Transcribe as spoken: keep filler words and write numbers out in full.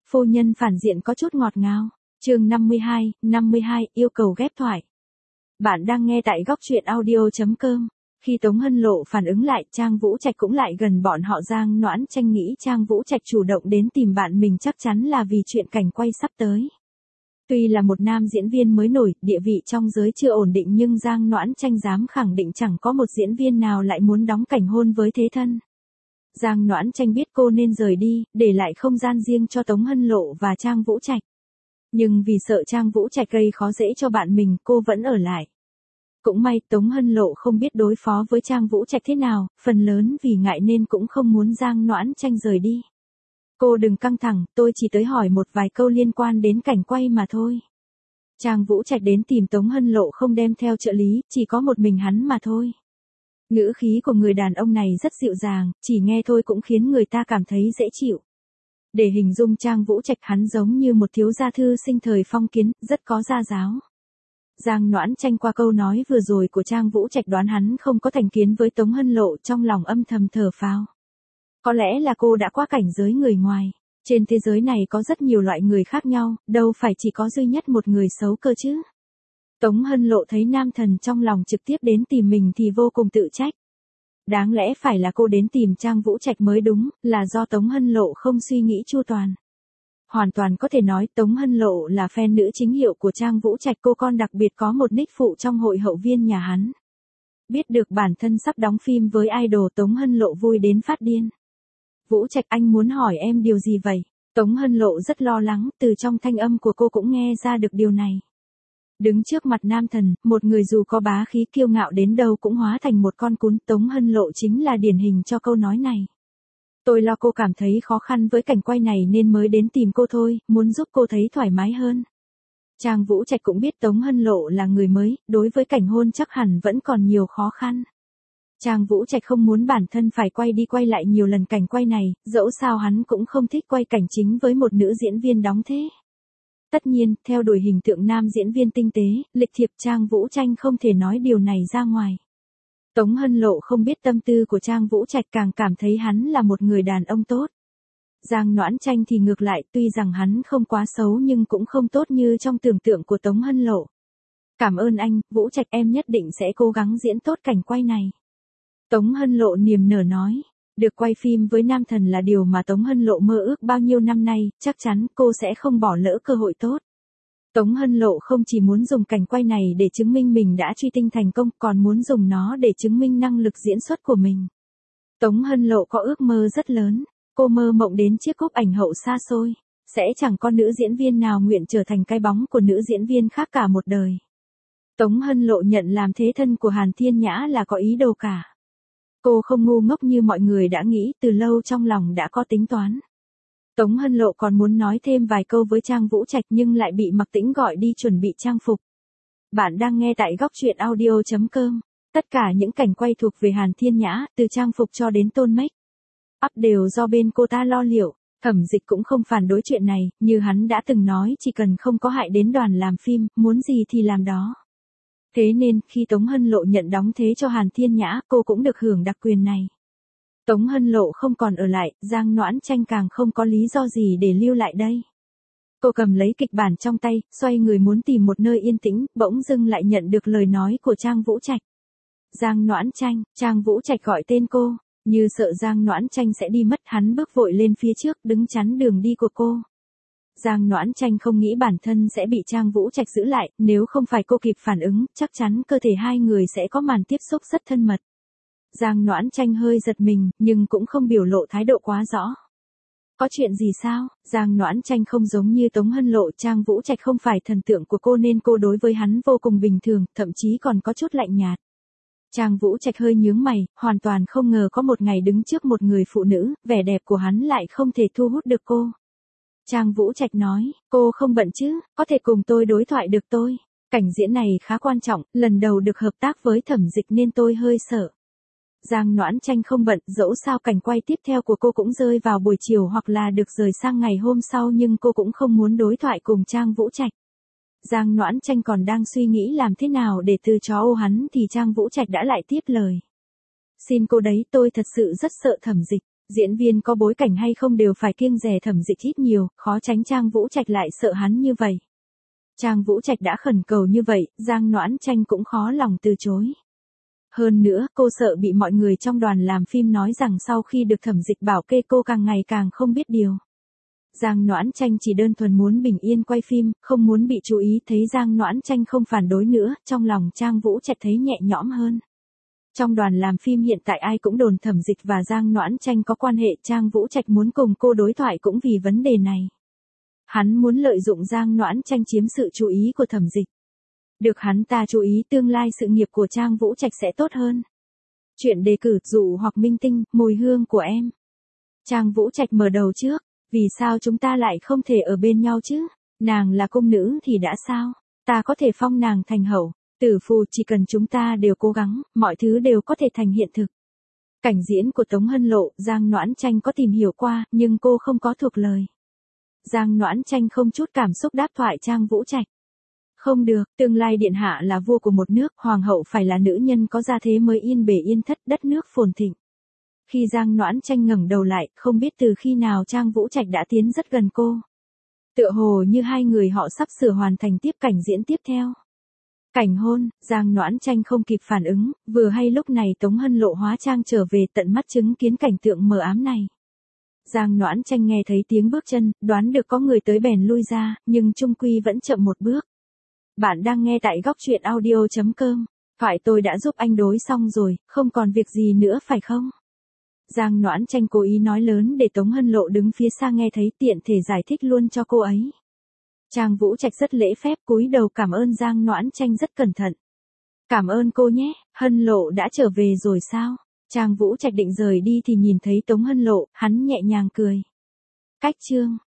phu nhân phản diện có chút ngọt ngào. Chương năm mươi hai, năm mươi hai, yêu cầu ghép thoại. Bạn đang nghe tại góc truyện audio chấm com. Khi Tống Hân Lộ phản ứng lại, Trang Vũ Trạch cũng lại gần bọn họ. Giang Noãn Tranh nghĩ Trang Vũ Trạch chủ động đến tìm bạn mình chắc chắn là vì chuyện cảnh quay sắp tới. Tuy là một nam diễn viên mới nổi, địa vị trong giới chưa ổn định, nhưng Giang Noãn Tranh dám khẳng định chẳng có một diễn viên nào lại muốn đóng cảnh hôn với thế thân. Giang Noãn Tranh biết cô nên rời đi, để lại không gian riêng cho Tống Hân Lộ và Trang Vũ Trạch. Nhưng vì sợ Trang Vũ Trạch gây khó dễ cho bạn mình, cô vẫn ở lại. Cũng may Tống Hân Lộ không biết đối phó với Trang Vũ Trạch thế nào, phần lớn vì ngại nên cũng không muốn Giang Noãn Tranh rời đi. Cô đừng căng thẳng, tôi chỉ tới hỏi một vài câu liên quan đến cảnh quay mà thôi. Trang Vũ Trạch đến tìm Tống Hân Lộ không đem theo trợ lý, chỉ có một mình hắn mà thôi. Ngữ khí của người đàn ông này rất dịu dàng, chỉ nghe thôi cũng khiến người ta cảm thấy dễ chịu. Để hình dung Trang Vũ Trạch, hắn giống như một thiếu gia thư sinh thời phong kiến, rất có gia giáo. Giang Noãn Tranh qua câu nói vừa rồi của Trang Vũ Trạch đoán hắn không có thành kiến với Tống Hân Lộ, trong lòng âm thầm thở phào. Có lẽ là cô đã qua cảnh giới người ngoài. Trên thế giới này có rất nhiều loại người khác nhau, đâu phải chỉ có duy nhất một người xấu cơ chứ. Tống Hân Lộ thấy nam thần trong lòng trực tiếp đến tìm mình thì vô cùng tự trách. Đáng lẽ phải là cô đến tìm Trang Vũ Trạch mới đúng, là do Tống Hân Lộ không suy nghĩ chu toàn. Hoàn toàn có thể nói Tống Hân Lộ là fan nữ chính hiệu của Trang Vũ Trạch, cô con đặc biệt có một nick phụ trong hội hậu viên nhà hắn. Biết được bản thân sắp đóng phim với idol, Tống Hân Lộ vui đến phát điên. Vũ Trạch, anh muốn hỏi em điều gì vậy? Tống Hân Lộ rất lo lắng, từ trong thanh âm của cô cũng nghe ra được điều này. Đứng trước mặt nam thần, một người dù có bá khí kiêu ngạo đến đâu cũng hóa thành một con cún, Tống Hân Lộ chính là điển hình cho câu nói này. Tôi lo cô cảm thấy khó khăn với cảnh quay này nên mới đến tìm cô thôi, muốn giúp cô thấy thoải mái hơn. Trang Vũ Trạch cũng biết Tống Hân Lộ là người mới, đối với cảnh hôn chắc hẳn vẫn còn nhiều khó khăn. Trang Vũ Trạch không muốn bản thân phải quay đi quay lại nhiều lần cảnh quay này, dẫu sao hắn cũng không thích quay cảnh chính với một nữ diễn viên đóng thế. Tất nhiên, theo đuổi hình tượng nam diễn viên tinh tế, lịch thiệp, Trang Vũ Tranh không thể nói điều này ra ngoài. Tống Hân Lộ không biết tâm tư của Trang Vũ Trạch, càng cảm thấy hắn là một người đàn ông tốt. Giang Noãn Tranh thì ngược lại, tuy rằng hắn không quá xấu nhưng cũng không tốt như trong tưởng tượng của Tống Hân Lộ. Cảm ơn anh, Vũ Trạch, em nhất định sẽ cố gắng diễn tốt cảnh quay này. Tống Hân Lộ niềm nở nói. Được quay phim với nam thần là điều mà Tống Hân Lộ mơ ước bao nhiêu năm nay, chắc chắn cô sẽ không bỏ lỡ cơ hội tốt. Tống Hân Lộ không chỉ muốn dùng cảnh quay này để chứng minh mình đã truy tinh thành công, còn muốn dùng nó để chứng minh năng lực diễn xuất của mình. Tống Hân Lộ có ước mơ rất lớn, cô mơ mộng đến chiếc cúp ảnh hậu xa xôi. Sẽ chẳng có nữ diễn viên nào nguyện trở thành cái bóng của nữ diễn viên khác cả một đời. Tống Hân Lộ nhận làm thế thân của Hàn Thiên Nhã là có ý đồ cả. Cô không ngu ngốc như mọi người đã nghĩ, từ lâu trong lòng đã có tính toán. Tống Hân Lộ còn muốn nói thêm vài câu với Trang Vũ Trạch nhưng lại bị Mặc Tĩnh gọi đi chuẩn bị trang phục. Bạn đang nghe tại góc truyện audio chấm com. Tất cả những cảnh quay thuộc về Hàn Thiên Nhã, từ trang phục cho đến tôn make up đều do bên cô ta lo liệu. Thẩm Dịch cũng không phản đối chuyện này, như hắn đã từng nói chỉ cần không có hại đến đoàn làm phim, muốn gì thì làm đó. Thế nên, khi Tống Hân Lộ nhận đóng thế cho Hàn Thiên Nhã, cô cũng được hưởng đặc quyền này. Tống Hân Lộ không còn ở lại, Giang Noãn Tranh càng không có lý do gì để lưu lại đây. Cô cầm lấy kịch bản trong tay, xoay người muốn tìm một nơi yên tĩnh, bỗng dưng lại nhận được lời nói của Trang Vũ Trạch. Giang Noãn Tranh, Trang Vũ Trạch gọi tên cô, như sợ Giang Noãn Tranh sẽ đi mất, hắn bước vội lên phía trước, đứng chắn đường đi của cô. Giang Noãn Tranh không nghĩ bản thân sẽ bị Trang Vũ Trạch giữ lại, nếu không phải cô kịp phản ứng, chắc chắn cơ thể hai người sẽ có màn tiếp xúc rất thân mật. Giang Noãn Tranh hơi giật mình, nhưng cũng không biểu lộ thái độ quá rõ. Có chuyện gì sao? Giang Noãn Tranh không giống như Tống Hân Lộ, Trang Vũ Trạch không phải thần tượng của cô nên cô đối với hắn vô cùng bình thường, thậm chí còn có chút lạnh nhạt. Trang Vũ Trạch hơi nhướng mày, hoàn toàn không ngờ có một ngày đứng trước một người phụ nữ, vẻ đẹp của hắn lại không thể thu hút được cô. Trang Vũ Trạch nói, cô không bận chứ, có thể cùng tôi đối thoại được tôi. Cảnh diễn này khá quan trọng, lần đầu được hợp tác với Thẩm Dịch nên tôi hơi sợ. Giang Noãn Tranh không bận, dẫu sao cảnh quay tiếp theo của cô cũng rơi vào buổi chiều hoặc là được rời sang ngày hôm sau, nhưng cô cũng không muốn đối thoại cùng Trang Vũ Trạch. Giang Noãn Tranh còn đang suy nghĩ làm thế nào để từ chó ô hắn thì Trang Vũ Trạch đã lại tiếp lời. Xin cô đấy, tôi thật sự rất sợ Thẩm Dịch. Diễn viên có bối cảnh hay không đều phải kiêng dè Thẩm Dịch ít nhiều, khó tránh Trang Vũ Trạch lại sợ hắn như vậy. Trang Vũ Trạch đã khẩn cầu như vậy, Giang Noãn Tranh cũng khó lòng từ chối. Hơn nữa, cô sợ bị mọi người trong đoàn làm phim nói rằng sau khi được Thẩm Dịch bảo kê cô càng ngày càng không biết điều. Giang Noãn Tranh chỉ đơn thuần muốn bình yên quay phim, không muốn bị chú ý, thấy Giang Noãn Tranh không phản đối nữa, trong lòng Trang Vũ Trạch thấy nhẹ nhõm hơn. Trong đoàn làm phim hiện tại ai cũng đồn Thẩm Dịch và Giang Noãn Tranh có quan hệ, Trang Vũ Trạch muốn cùng cô đối thoại cũng vì vấn đề này. Hắn muốn lợi dụng Giang Noãn Tranh chiếm sự chú ý của Thẩm Dịch. Được hắn ta chú ý tương lai sự nghiệp của Trang Vũ Trạch sẽ tốt hơn. Chuyện đề cử dụ hoặc minh tinh, mùi hương của em. Trang Vũ Trạch mở đầu trước, vì sao chúng ta lại không thể ở bên nhau chứ? Nàng là cung nữ thì đã sao? Ta có thể phong nàng thành hậu, tử phù, chỉ cần chúng ta đều cố gắng, mọi thứ đều có thể thành hiện thực. Cảnh diễn của Tống Hân Lộ, Giang Noãn Tranh có tìm hiểu qua, nhưng cô không có thuộc lời. Giang Noãn Tranh không chút cảm xúc đáp thoại Trang Vũ Trạch. Không được, tương lai điện hạ là vua của một nước, hoàng hậu phải là nữ nhân có gia thế mới yên bề yên thất, đất nước phồn thịnh. Khi Giang Noãn Tranh ngẩng đầu lại, không biết từ khi nào Trang Vũ Trạch đã tiến rất gần cô. Tựa hồ như hai người họ sắp sửa hoàn thành tiếp cảnh diễn tiếp theo. Cảnh hôn, Giang Noãn Tranh không kịp phản ứng, vừa hay lúc này Tống Hân Lộ hóa trang trở về, tận mắt chứng kiến cảnh tượng mờ ám này. Giang Noãn Tranh nghe thấy tiếng bước chân, đoán được có người tới bèn lui ra, nhưng chung quy vẫn chậm một bước. Bạn đang nghe tại góc truyện audio chấm com. Phải, tôi đã giúp anh đối xong rồi, không còn việc gì nữa phải không? Giang Noãn Tranh cố ý nói lớn để Tống Hân Lộ đứng phía xa nghe thấy, tiện thể giải thích luôn cho cô ấy. Trang Vũ Trạch rất lễ phép cúi đầu cảm ơn Giang Noãn Tranh rất cẩn thận. Cảm ơn cô nhé, Hân Lộ đã trở về rồi sao? Trang Vũ Trạch định rời đi thì nhìn thấy Tống Hân Lộ, hắn nhẹ nhàng cười. Cách chương.